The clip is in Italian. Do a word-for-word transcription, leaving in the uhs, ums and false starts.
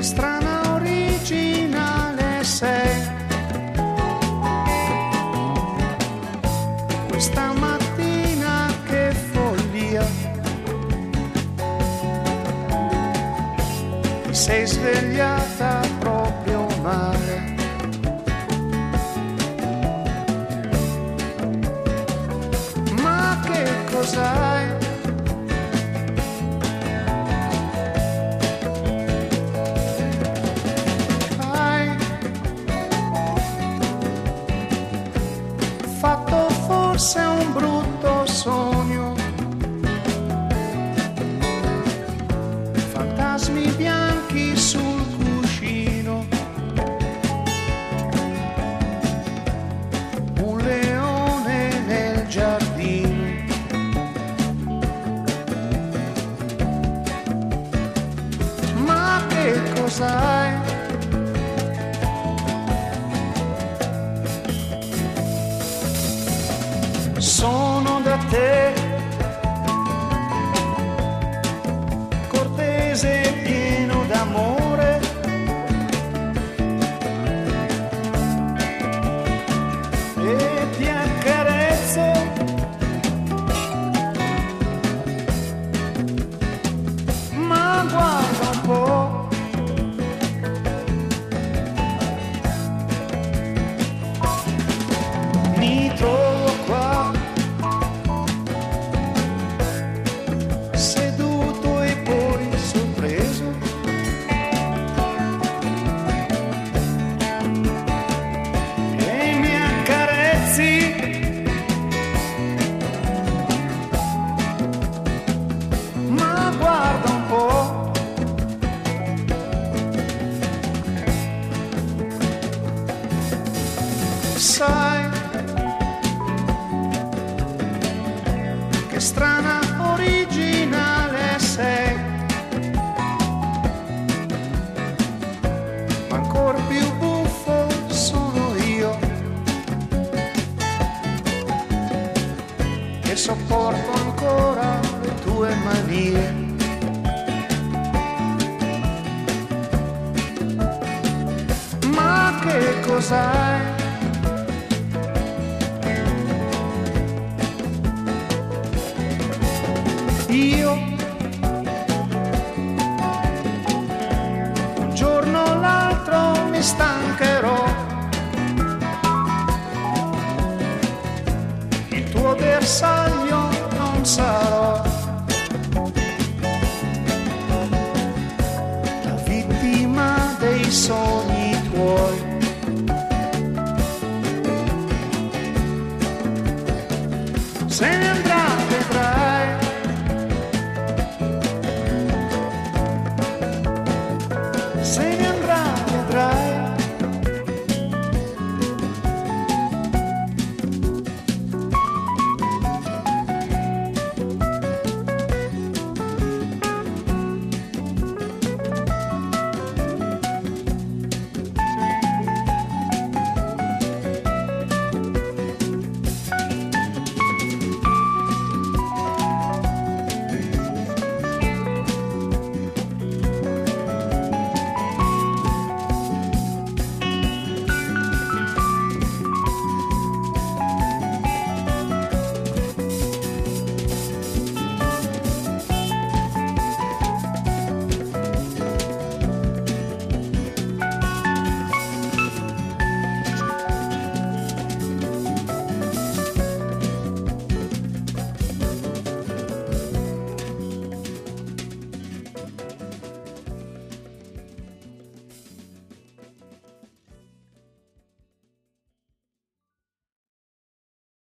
strana originale sei. Questa mattina che follia, ti sei svegliata proprio male. Ma che cos'hai? Fatto forse un brutto sogno, fantasmi bianchi sul cuscino, un leone nel giardino. Ma che cos'hai? Sono da te, cortese e pieno d'amore, e ti accarezzo, ma guarda un po', mi trovo qua seduto e poi sorpreso, e mi accarezzi, ma guarda un po', sai che strana originale sei, ma ancor più buffo sono io, che sopporto ancora le tue manie. Ma che cos'hai?